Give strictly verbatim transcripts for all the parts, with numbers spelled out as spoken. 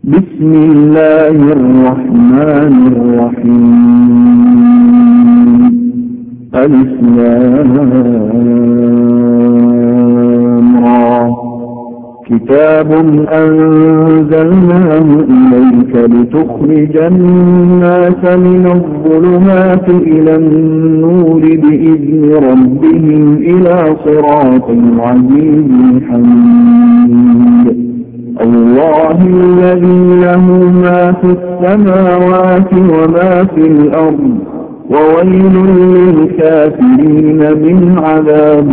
بسم الله الرحمن الرحيم. ألف لام را. كتاب أنزلناه إليك لتخرج الناس من الظلمات إلى النور بإذن ربهم إلى صراط العزيز الحميد. الله الذي له ما في السماوات وما في الأرض وويل للكافرين من عذاب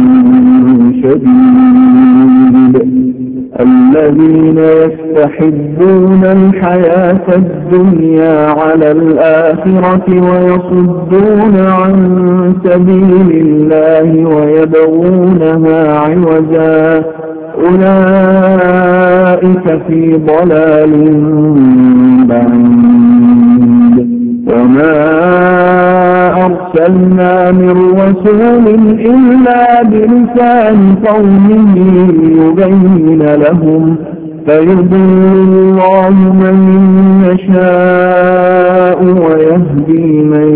شديد. الذين يستحبون الحياة الدنيا على الآخرة ويصدون عن سبيل الله ويبغونها عوجا أولئك في ضلال بعيد. وما أرسلنا من رسول إلا بلسان قومه ليبين لهم فيضل الله من يشاء ويهدي من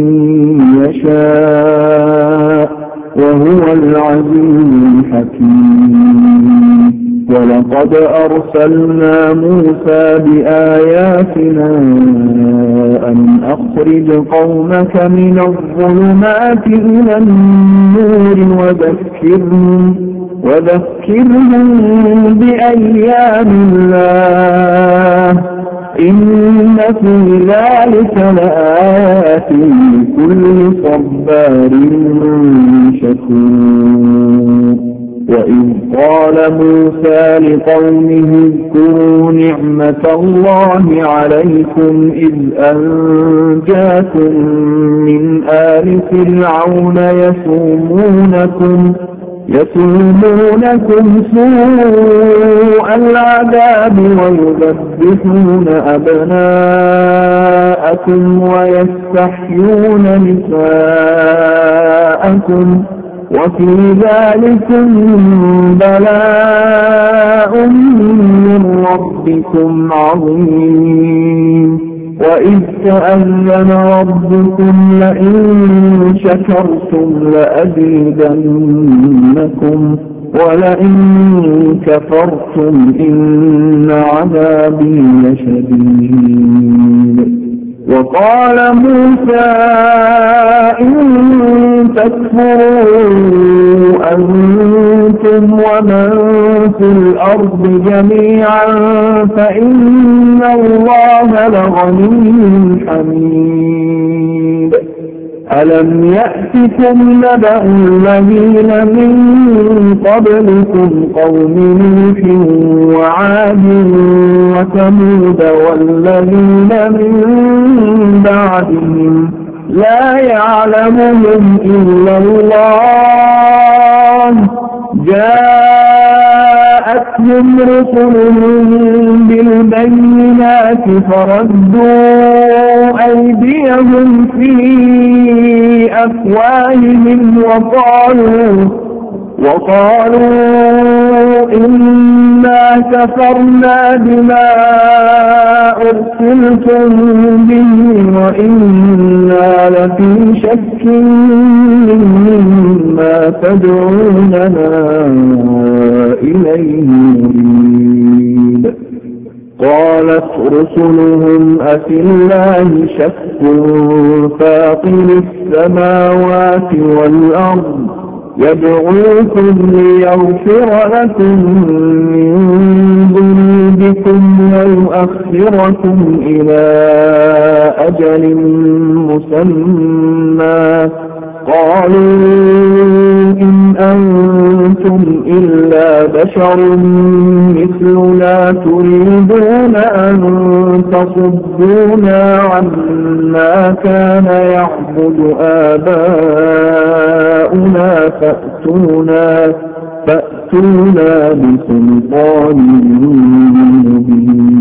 يشاء وهو العزيز الحكيم. ولقد أرسلنا موسى بآياتنا أن أخرج قومك من الظلمات إلى النور وذكرهم, وذكرهم بأيام الله إن في ذلك لآيات لكل صبار شكور. وإذ قال موسى لقومه اذكروا نعمة الله عليكم إذ أنجاكم من آل فرعون يسومونكم يسومونكم سوء العذاب ويذبحون أبناءكم ويستحيون نساءكم وفي ذلكم بلاء من ربكم عظيم. وإذ تأذن ربكم لئن شكرتم لأزيدنكم ولئن كفرتم إن عذابي لشديد. وقال موسى إن تكفروا أنتم ومن في الأرض جميعا فإن الله لغني حميد. ألم يأتكم نبأ الذين من قبلكم قوم نوح وعاد وثمود والذين من بعدهم لا يعلمهم إلا الله جاءتهم رسلهم بالبينات فردوا أيديهم في أفواههم وقالوا وقالوا إنا كفرنا بما أرسلتم به وإنا لفي شك مما تدعوننا إليه مريب. قالت رسلهم أفي الله شك فاطر السماوات والأرض يدعوكم ليغفر لكم من ذنوبكم ويؤخركم إلى أجل مسمى قالوا إن أنتم إلا بشر مثلنا تريدون أن تصدونا عما كان يعبد آباؤنا فأتونا فأتونا بسلطان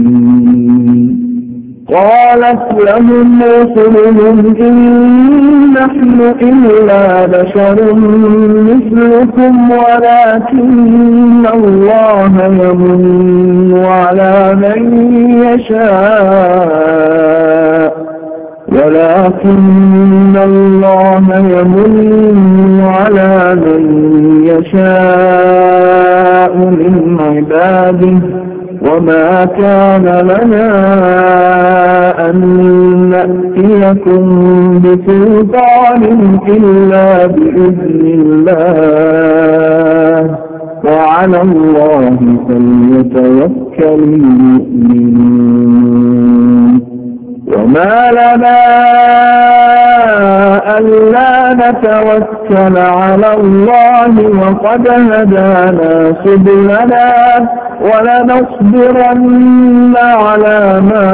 مبين. قالت لهم رسلهم إن نحن إلا بشر مثلكم ولكن الله يمن على من يشاء ولكن الله يمن على من يشاء من عباده وما كان لنا أن نأتيكم بسلطان إلا بإذن الله وعلى الله فليتوكل المؤمنون وما لنا ألا نتوكل على الله وقد هدانا سبلنا ولنصبرن على ما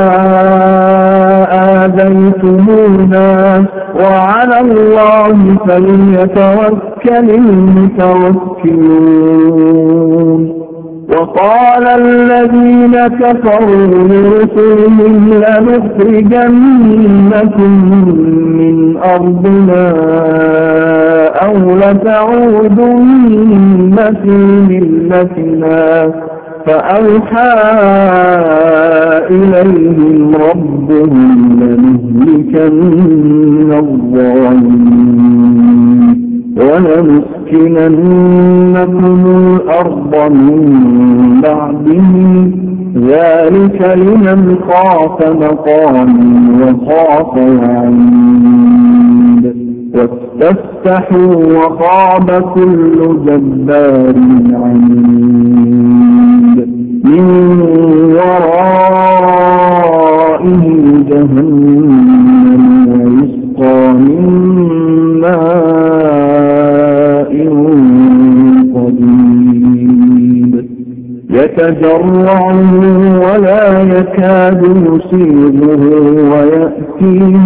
آذيتمونا وعلى الله فليتوكل المتوكلون وقال الذين كفروا لرسلهم لنخرجنكم من أرضنا أو لتعودن في ملتنا فأوحى إليهم ربهم لنهلكن الظالمين ولنسكننكم الأرض من بعدهم ذلك لمن خاف مقامي وخاف وعيد واستفتحوا وخاب كل جبار عنيد من ورائه جهنم ويسقى من ماء صديد يتجرعه ولا يكاد يصيبه ويأتيه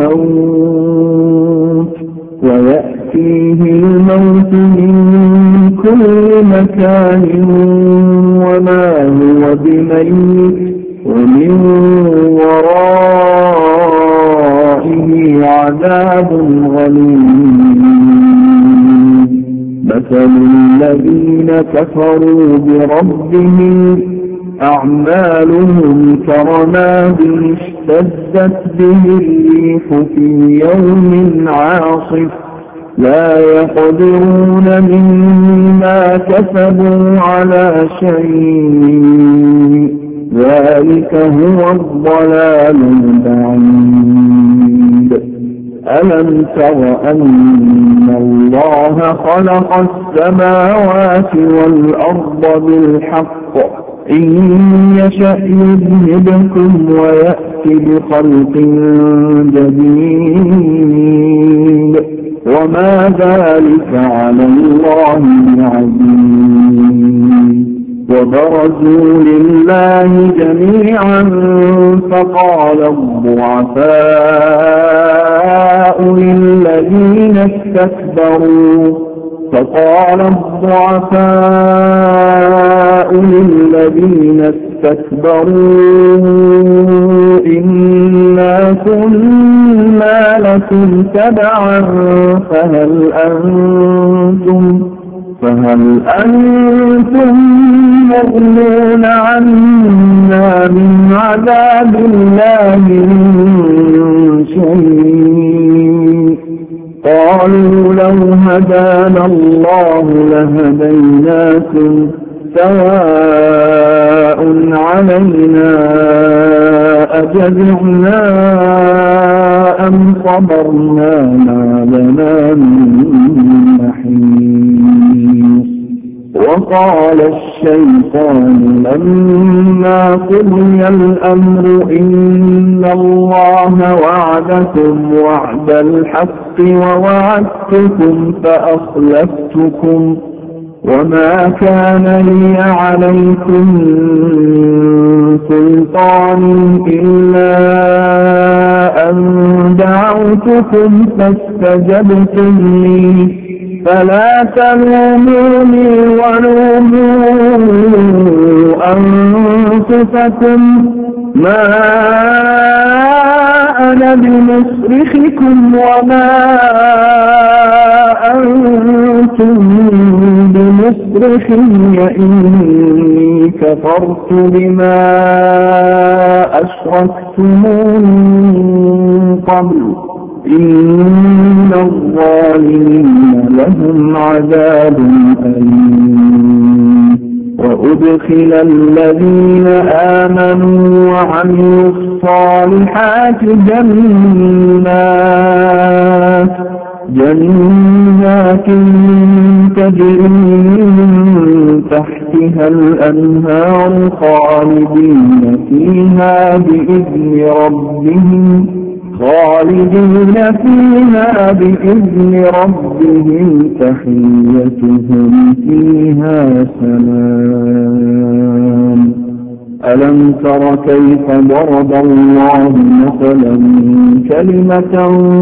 الموت ويأتيه الموت من كل مكان وما هو بميت ومن ورائه عذاب غليظ مثل الذين كفروا بربهم أعمالهم كرماد اشتدت به الريح في يوم عاصف لا يقدرون مما كسبوا على شيء ذلك هو الضلال البعيد ألم تر أن الله خلق السماوات والأرض بالحق إن يشأ يذهبكم ويأتي بخلق جديد وما ذلك على الله بعزيز وبرزوا لله جميعا فقال الضعفاء للذين استكبروا فقال الضعفاء للذين استكبروا إنا كنا لكم تبعا فهل أنتم فهل أنتم مغنون عنا من عذاب الله من شيء قالوا لو هدانا الله لهديناكم سواء علينا أجزعنا أم صبرنا ما لنا من محيص وقال الشيطان لما قضي الأمر إن الله وعدكم وعد الحق ووعدتكم فأخلفتكم وما كان لي عليكم سلطان إلا أن دعوتكم فاستجبتم لي فلا تلوموني ولوموا أنفسكم ما أنا بمصرخكم وما أنتم بمصرخي إني كفرت بما أشركتمون من قبل إن الظالمين لهم عذاب أليم. وأدخل الذين آمنوا وعملوا الصالحات جنات جنات تجري من تحتها الأنهار خالدين فيها بإذن ربهم خالدين فيها بإذن ربهم تحيتهم فيها سلام. ألم تر كيف ضرب الله مثلا كلمة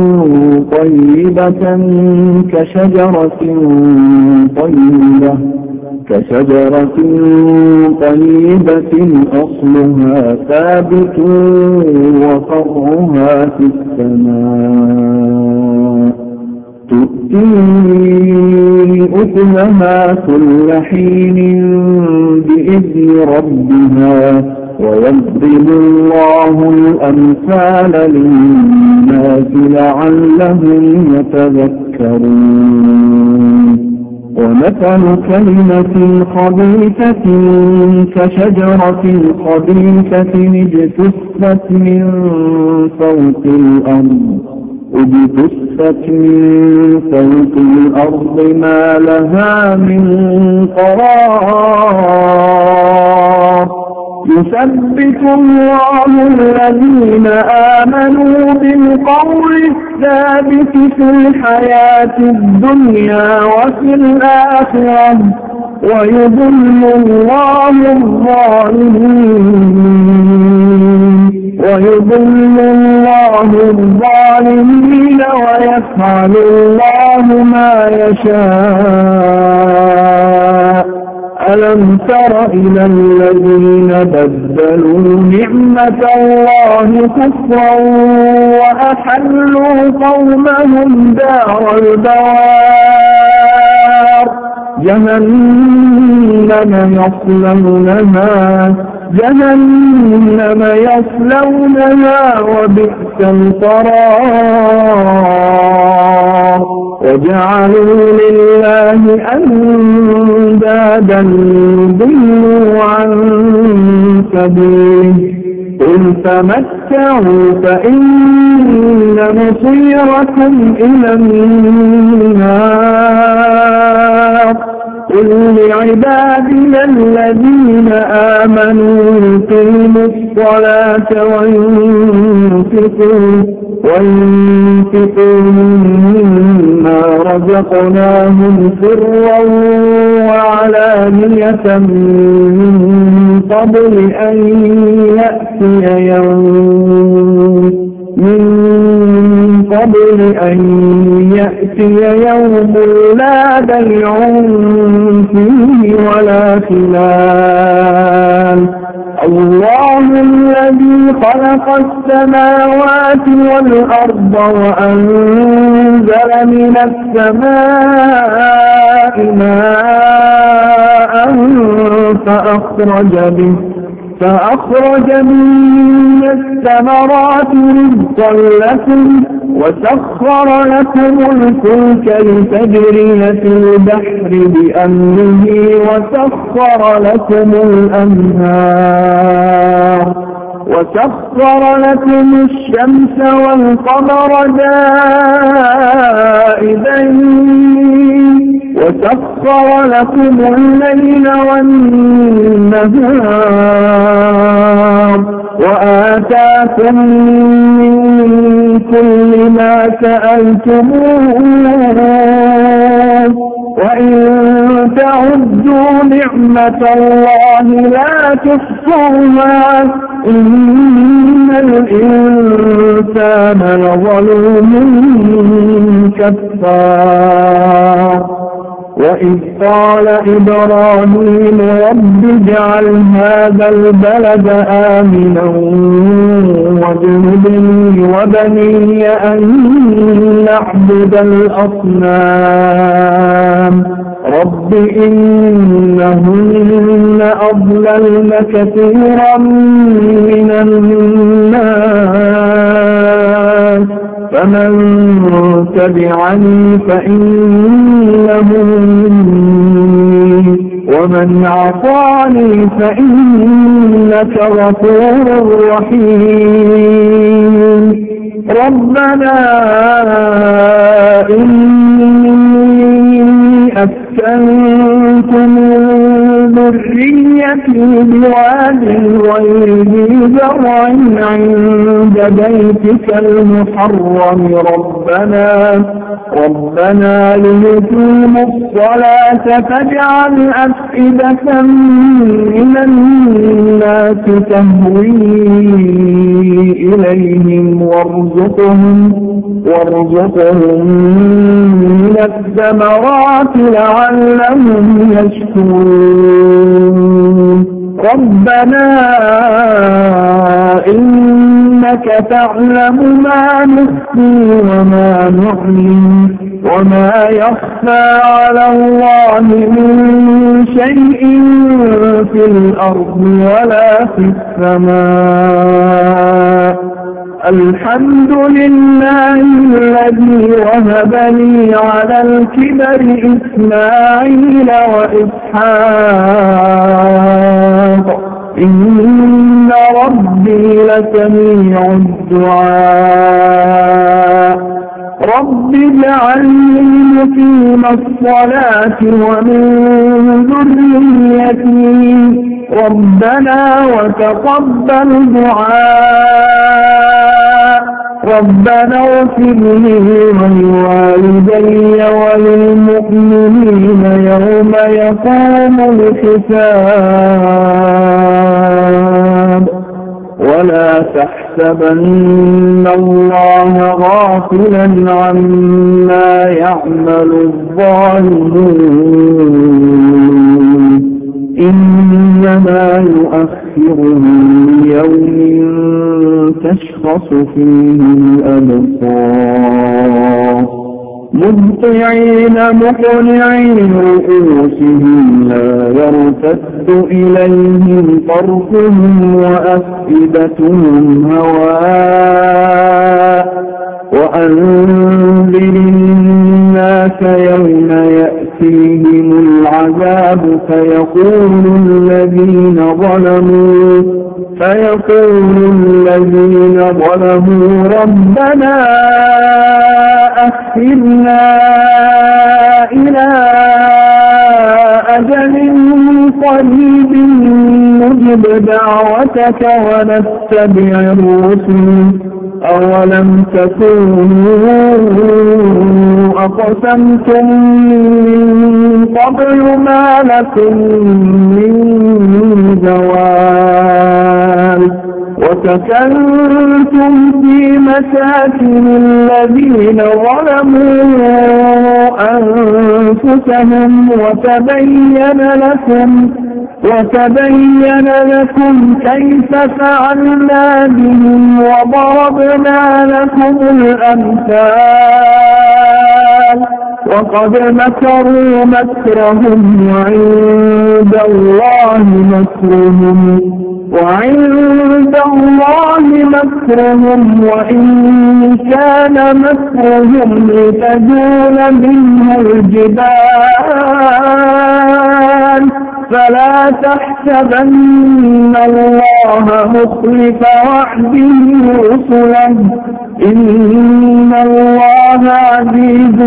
طيبة كشجرة طيبة كشجرة طيبة أصلها ثابت وفرعها في السماء تؤتي أكلها كل حين بإذن ربها ويضرب الله الأمثال للناس لعلهم يتذكرون. ومثل كلمة خبيثة كشجرة خبيثة اجتثت من فوق الأرض اجتثت من فوق الأرض ما لها من قرار. يثبت الله الذين آمنوا بالقول الثابت في الحياة الدنيا وفي الآخرة ويضل الله الظالمين ويضل الله الظالمين ويفعل الله ما يشاء. ألم تر إلى الذين بدلوا نعمة الله كفرا وأحلوا قومهم دار البوار جهنم يصلونها جهنم يصلونها وبئس القرار. وجعلوا لله أندادا ليضلوا عن سبيله قل تمتعوا فإن مصيركم إلى النار. قل لعبادنا الذين آمنوا يقيموا الصلاة وينفقوا وينفقوا مما رزقناهم سرا وعلانية من قبل أن يأتي يوم من قبل أن يأتي يوم لا بيع فيه ولا خلال. الله الذي خلق السماوات والأرض وأنزل من السماء ماء فأخرج به فأخرج من الثمرات رزقا لكم وسخر لكم الفلك لتجري في البحر بأمره وسخر لكم الأنهار وسخر لكم الشمس والقمر دائبين وسخر لكم الليل والنهار وآتاكم من كل ما سألتموه وإن تعدوا نعمة الله لا تحصوها إن الإنسان لظلوم كفار. وإذ قال إبراهيم رب اجعل هذا البلد آمنا واجنبني وبني أن نعبد الأصنام رب إنهن أضللن كثيرا من الناس فمن تبعني فإنه مني ومن عصاني فإنك غفور رحيم ربنا إني أسكنت من ذريتي بواد غير ذي زرع عند بيتك المحرم ربنا ربنا ليقيموا الصلاة فاجعل أفئدة من الناس تهوي إليهم وارزقهم وارزقهم من الثمرات لعلهم يشكرون ربنا إنك تعلم ما نخفي وما نعلن وما يخفى على الله من شيء في الأرض ولا في السماء الحمد لله الذي وهب لي على الكبر إسماعيل وإسحاق إن ربي لسميع الدعاء رب اجعلني مقيم الصلاة ومن ذريتي ربنا وتقبل دعاء ربنا اغفر لي ولوالدي وللمؤمنين يوم يقوم الحساب ولا تحسبن الله غافلا عما يعمل الظالمون إنما يؤخرهم ليوم تشخص فيه الأبصار مهطعين مقنعي رؤوسهم لا يرتد إليهم طرفهم وأفئدتهم هواء وأنذر الناس يوم يأتيهم العذاب فيقول الذين ظلموا فيقول الذين ظلموا ربنا أخرنا إلى أجل قريب نجب دعوتك ونتبع الرسل أولم تكونوا أقسمتم من قبل ما لكم من زوال وسكنتم في مساكن الذين ظلموا أنفسهم وتبين لكم وتبين لكم كيف فعلنا بهم وضربنا لكم الأمثال وقد مكروا مكرهم وعند الله مكرهم وعند الله مكرهم وإن كان مكرهم لتزول منه الجبال فلا تحسبن الله مخلف وعده رسله إن الله عزيز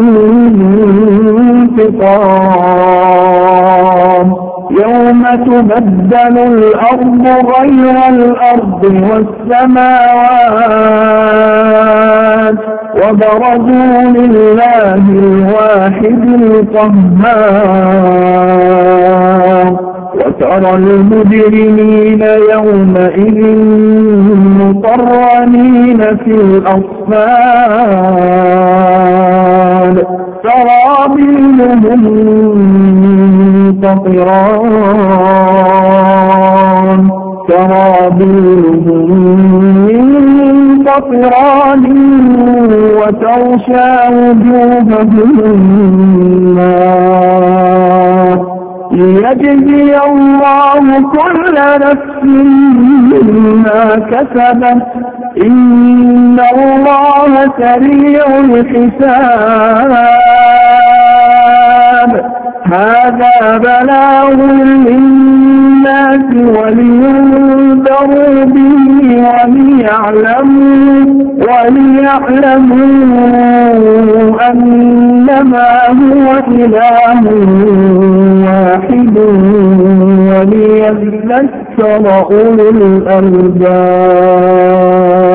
انتقام يوم تبدل الأرض غير الأرض والسماوات وبرزوا لله الواحد القهار وترى المجرمين يومئذ مقرنين في الأصفاد تراهم سرابيلهم من قطران سرابيلهم من قطران وتغشى وجوههم النار ليجزي الله كل نفس ما كسبت إن الله سريع الحساب هذا بلاغ للناس ولينذروا به وليعلموا وليعلموا أنما هو إله واحد وليذكر أولو الألباب.